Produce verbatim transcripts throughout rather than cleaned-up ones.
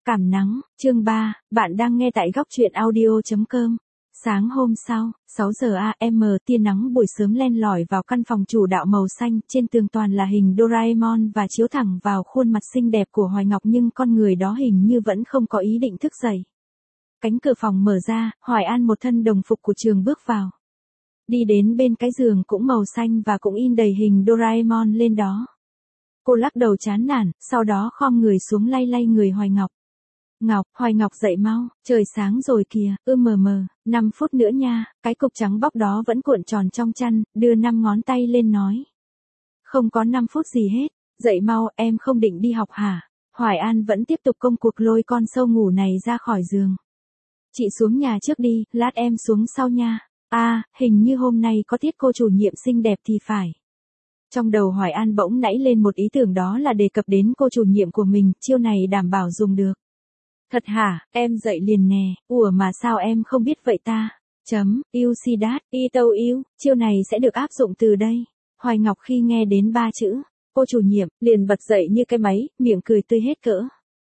Cảm nắng, chương ba, bạn đang nghe tại góc truyện audio chấm com. Sáng hôm sau, sáu giờ a em, tia nắng buổi sớm len lỏi vào căn phòng chủ đạo màu xanh, trên tường toàn là hình Doraemon và chiếu thẳng vào khuôn mặt xinh đẹp của Hoài Ngọc, nhưng con người đó hình như vẫn không có ý định thức dậy. Cánh cửa phòng mở ra, Hoài An một thân đồng phục của trường bước vào. Đi đến bên cái giường cũng màu xanh và cũng in đầy hình Doraemon lên đó. Cô lắc đầu chán nản, sau đó khom người xuống lay lay người Hoài Ngọc. Ngọc, Hoài Ngọc dậy mau, trời sáng rồi kìa, ư mờ mờ, năm phút nữa nha, cái cục trắng bóc đó vẫn cuộn tròn trong chăn, đưa năm ngón tay lên nói. Không có năm phút gì hết, dậy mau, em không định đi học hả? Hoài An vẫn tiếp tục công cuộc lôi con sâu ngủ này ra khỏi giường. Chị xuống nhà trước đi, lát em xuống sau nha. À, hình như hôm nay có tiết cô chủ nhiệm xinh đẹp thì phải. Trong đầu Hoài An bỗng nảy lên một ý tưởng, đó là đề cập đến cô chủ nhiệm của mình, chiêu này đảm bảo dùng được. Thật hả, em dậy liền nè, ủa mà sao em không biết vậy ta? Chấm, you see that, y tâu yêu, chiêu này sẽ được áp dụng từ đây. Hoài Ngọc khi nghe đến ba chữ, cô chủ nhiệm, liền bật dậy như cái máy, miệng cười tươi hết cỡ.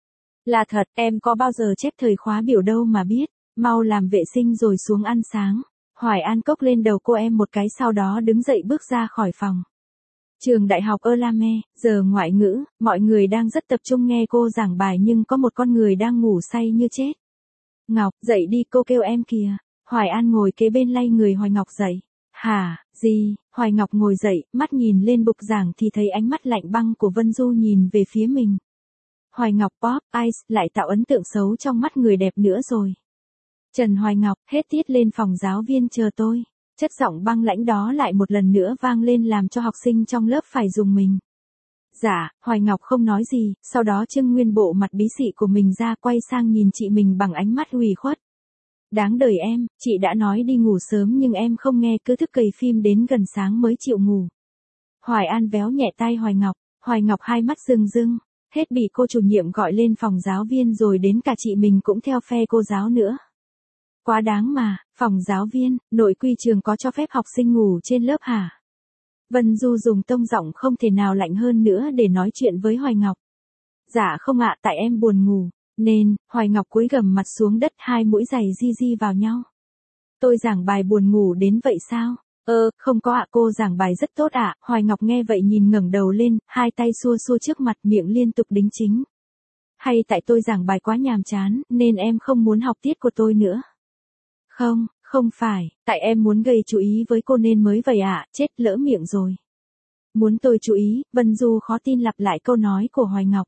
Là thật, em có bao giờ chép thời khóa biểu đâu mà biết, mau làm vệ sinh rồi xuống ăn sáng. Hoài An cốc lên đầu cô em một cái, sau đó đứng dậy bước ra khỏi phòng. Trường đại học Erlame, giờ ngoại ngữ, mọi người đang rất tập trung nghe cô giảng bài, nhưng có một con người đang ngủ say như chết. Ngọc, dậy đi, cô kêu em kìa. Hoài An ngồi kế bên lay người Hoài Ngọc dậy. Hả, gì? Hoài Ngọc ngồi dậy, mắt nhìn lên bục giảng thì thấy ánh mắt lạnh băng của Vân Du nhìn về phía mình. Hoài Ngọc pop, ice, lại tạo ấn tượng xấu trong mắt người đẹp nữa rồi. Trần Hoài Ngọc, hết tiết lên phòng giáo viên chờ tôi. Chất giọng băng lãnh đó lại một lần nữa vang lên, làm cho học sinh trong lớp phải rùng mình. Dạ, Hoài Ngọc không nói gì, sau đó trưng nguyên bộ mặt bí xị của mình ra, quay sang nhìn chị mình bằng ánh mắt ủy khuất. Đáng đời em, chị đã nói đi ngủ sớm nhưng em không nghe, cứ thức cày phim đến gần sáng mới chịu ngủ. Hoài An véo nhẹ tay Hoài Ngọc, Hoài Ngọc hai mắt rưng rưng, hết bị cô chủ nhiệm gọi lên phòng giáo viên rồi đến cả chị mình cũng theo phe cô giáo nữa. Quá đáng mà, phòng giáo viên, nội quy trường có cho phép học sinh ngủ trên lớp hả? Vân Du dùng tông giọng không thể nào lạnh hơn nữa để nói chuyện với Hoài Ngọc. Dạ không ạ, tại em buồn ngủ, nên, Hoài Ngọc cúi gằm mặt xuống đất, hai mũi giày di di vào nhau. Tôi giảng bài buồn ngủ đến vậy sao? Ơ, không có ạ, cô giảng bài rất tốt ạ. Hoài Ngọc nghe vậy nhìn ngẩng đầu lên, hai tay xua xua trước mặt, miệng liên tục đính chính. Hay tại tôi giảng bài quá nhàm chán, nên em không muốn học tiết của tôi nữa. Không, không phải, tại em muốn gây chú ý với cô nên mới vậy ạ, chết lỡ miệng rồi. Muốn tôi chú ý, Vân Du khó tin lặp lại câu nói của Hoài Ngọc.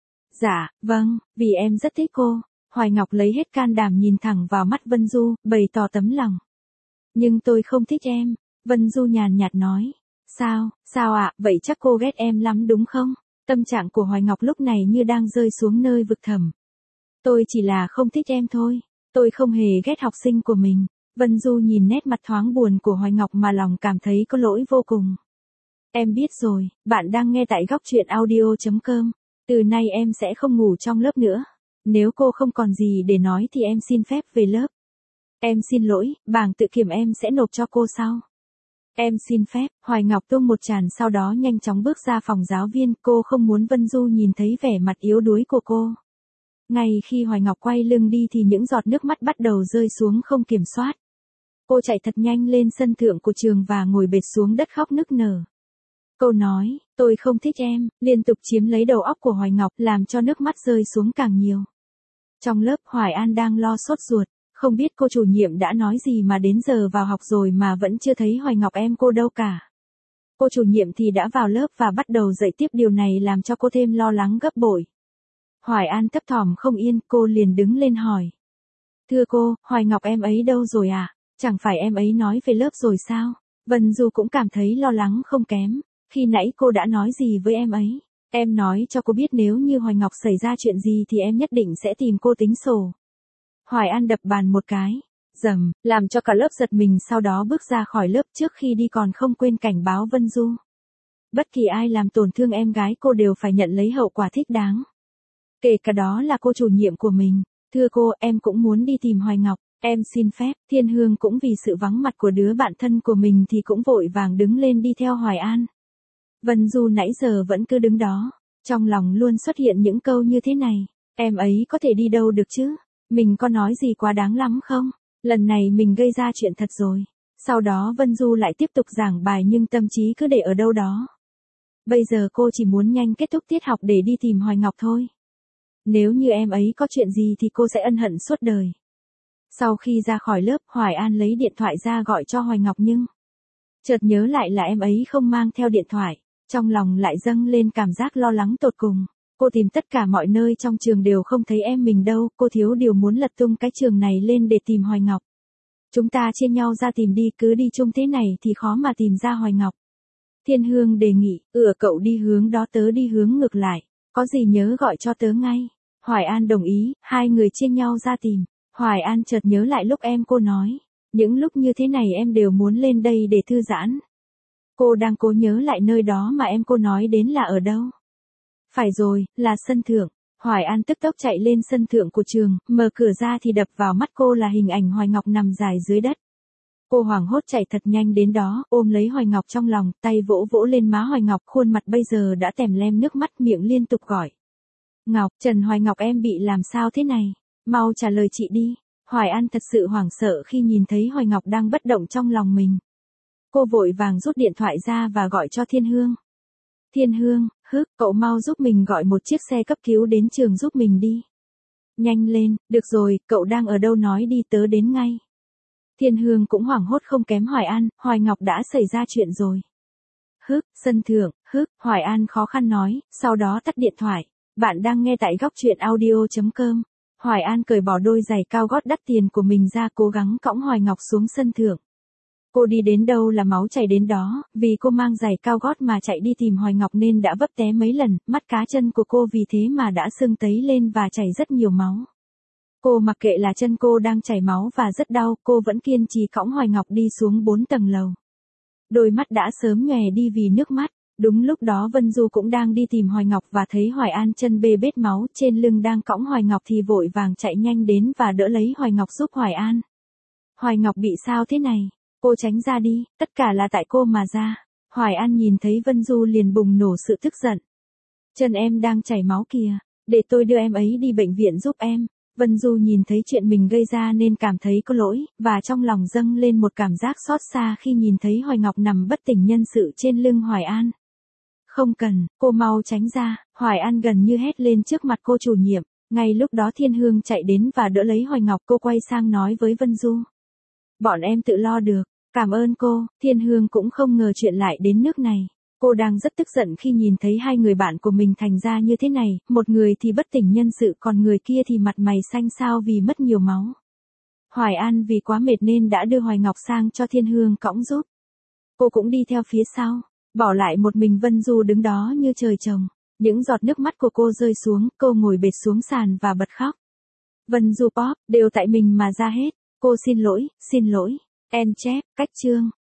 Dạ, vâng, vì em rất thích cô. Hoài Ngọc lấy hết can đảm nhìn thẳng vào mắt Vân Du, bày tỏ tấm lòng. Nhưng tôi không thích em, Vân Du nhàn nhạt nói. Sao, sao ạ, vậy chắc cô ghét em lắm đúng không? Tâm trạng của Hoài Ngọc lúc này như đang rơi xuống nơi vực thẳm. Tôi chỉ là không thích em thôi. Tôi không hề ghét học sinh của mình. Vân Du nhìn nét mặt thoáng buồn của Hoài Ngọc mà lòng cảm thấy có lỗi vô cùng. Em biết rồi, bạn đang nghe tại góc truyện audio chấm com. Từ nay em sẽ không ngủ trong lớp nữa. Nếu cô không còn gì để nói thì em xin phép về lớp. Em xin lỗi, bảng tự kiểm em sẽ nộp cho cô sau. Em xin phép, Hoài Ngọc tung một tràng, sau đó nhanh chóng bước ra phòng giáo viên. Cô không muốn Vân Du nhìn thấy vẻ mặt yếu đuối của cô. Ngay khi Hoài Ngọc quay lưng đi thì những giọt nước mắt bắt đầu rơi xuống không kiểm soát. Cô chạy thật nhanh lên sân thượng của trường và ngồi bệt xuống đất khóc nức nở. Cô nói, tôi không thích em, liên tục chiếm lấy đầu óc của Hoài Ngọc, làm cho nước mắt rơi xuống càng nhiều. Trong lớp, Hoài An đang lo sốt ruột, không biết cô chủ nhiệm đã nói gì mà đến giờ vào học rồi mà vẫn chưa thấy Hoài Ngọc em cô đâu cả. Cô chủ nhiệm thì đã vào lớp và bắt đầu dạy tiếp, điều này làm cho cô thêm lo lắng gấp bội. Hoài An thấp thỏm không yên, cô liền đứng lên hỏi. Thưa cô, Hoài Ngọc em ấy đâu rồi ạ? À? Chẳng phải em ấy nói về lớp rồi sao? Vân Du cũng cảm thấy lo lắng không kém. Khi nãy cô đã nói gì với em ấy? Em nói cho cô biết nếu như Hoài Ngọc xảy ra chuyện gì thì em nhất định sẽ tìm cô tính sổ. Hoài An đập bàn một cái. Dầm, làm cho cả lớp giật mình, sau đó bước ra khỏi lớp, trước khi đi còn không quên cảnh báo Vân Du. Bất kỳ ai làm tổn thương em gái cô đều phải nhận lấy hậu quả thích đáng. Kể cả đó là cô chủ nhiệm của mình. Thưa cô, em cũng muốn đi tìm Hoài Ngọc. Em xin phép. Thiên Hương cũng vì sự vắng mặt của đứa bạn thân của mình thì cũng vội vàng đứng lên đi theo Hoài An. Vân Du nãy giờ vẫn cứ đứng đó. Trong lòng luôn xuất hiện những câu như thế này. Em ấy có thể đi đâu được chứ? Mình có nói gì quá đáng lắm không? Lần này mình gây ra chuyện thật rồi. Sau đó Vân Du lại tiếp tục giảng bài nhưng tâm trí cứ để ở đâu đó. Bây giờ cô chỉ muốn nhanh kết thúc tiết học để đi tìm Hoài Ngọc thôi. Nếu như em ấy có chuyện gì thì cô sẽ ân hận suốt đời. Sau khi ra khỏi lớp, Hoài An lấy điện thoại ra gọi cho Hoài Ngọc nhưng chợt nhớ lại là em ấy không mang theo điện thoại. Trong lòng lại dâng lên cảm giác lo lắng tột cùng. Cô tìm tất cả mọi nơi trong trường đều không thấy em mình đâu, cô thiếu điều muốn lật tung cái trường này lên để tìm Hoài Ngọc. Chúng ta chia nhau ra tìm đi, cứ đi chung thế này thì khó mà tìm ra Hoài Ngọc. Thiên Hương đề nghị, ừ cậu đi hướng đó tớ đi hướng ngược lại, có gì nhớ gọi cho tớ ngay. Hoài An đồng ý, hai người chia nhau ra tìm. Hoài An chợt nhớ lại lúc em cô nói, những lúc như thế này em đều muốn lên đây để thư giãn. Cô đang cố nhớ lại nơi đó mà em cô nói đến là ở đâu. Phải rồi, là sân thượng. Hoài An tức tốc chạy lên sân thượng của trường, mở cửa ra thì đập vào mắt cô là hình ảnh Hoài Ngọc nằm dài dưới đất. Cô hoảng hốt chạy thật nhanh đến đó, ôm lấy Hoài Ngọc trong lòng, tay vỗ vỗ lên má Hoài Ngọc, khuôn mặt bây giờ đã tèm lem nước mắt, miệng liên tục gọi. Ngọc, Trần Hoài Ngọc em bị làm sao thế này? Mau trả lời chị đi. Hoài An thật sự hoảng sợ khi nhìn thấy Hoài Ngọc đang bất động trong lòng mình. Cô vội vàng rút điện thoại ra và gọi cho Thiên Hương. Thiên Hương, hức, cậu mau giúp mình gọi một chiếc xe cấp cứu đến trường giúp mình đi. Nhanh lên, được rồi, cậu đang ở đâu nói đi tớ đến ngay. Thiên Hương cũng hoảng hốt không kém Hoài An, Hoài Ngọc đã xảy ra chuyện rồi. Hức, sân thượng, hức, Hoài An khó khăn nói, sau đó tắt điện thoại. Bạn đang nghe tại góc truyện audio chấm com. Hoài An cởi bỏ đôi giày cao gót đắt tiền của mình ra, cố gắng cõng Hoài Ngọc xuống sân thượng. Cô đi đến đâu là máu chảy đến đó, vì cô mang giày cao gót mà chạy đi tìm Hoài Ngọc nên đã vấp té mấy lần, mắt cá chân của cô vì thế mà đã sưng tấy lên và chảy rất nhiều máu. Cô mặc kệ là chân cô đang chảy máu và rất đau, cô vẫn kiên trì cõng Hoài Ngọc đi xuống bốn tầng lầu. Đôi mắt đã sớm nhòe đi vì nước mắt. Đúng lúc đó Vân Du cũng đang đi tìm Hoài Ngọc và thấy Hoài An chân bê bết máu trên lưng đang cõng Hoài Ngọc thì vội vàng chạy nhanh đến và đỡ lấy Hoài Ngọc giúp Hoài An. Hoài Ngọc bị sao thế này? Cô tránh ra đi, tất cả là tại cô mà ra. Hoài An nhìn thấy Vân Du liền bùng nổ sự tức giận. Chân em đang chảy máu kìa, để tôi đưa em ấy đi bệnh viện giúp em. Vân Du nhìn thấy chuyện mình gây ra nên cảm thấy có lỗi, và trong lòng dâng lên một cảm giác xót xa khi nhìn thấy Hoài Ngọc nằm bất tỉnh nhân sự trên lưng Hoài An. Không cần, cô mau tránh ra, Hoài An gần như hét lên trước mặt cô chủ nhiệm. Ngay lúc đó Thiên Hương chạy đến và đỡ lấy Hoài Ngọc, cô quay sang nói với Vân Du. Bọn em tự lo được, cảm ơn cô. Thiên Hương cũng không ngờ chuyện lại đến nước này. Cô đang rất tức giận khi nhìn thấy hai người bạn của mình thành ra như thế này, một người thì bất tỉnh nhân sự còn người kia thì mặt mày xanh xao vì mất nhiều máu. Hoài An vì quá mệt nên đã đưa Hoài Ngọc sang cho Thiên Hương cõng giúp. Cô cũng đi theo phía sau, bỏ lại một mình Vân Du đứng đó như trời trồng. Những giọt nước mắt của cô rơi xuống, cô ngồi bệt xuống sàn và bật khóc. Vân Du pop, đều tại mình mà ra hết. Cô xin lỗi, xin lỗi. End chép, cách chương.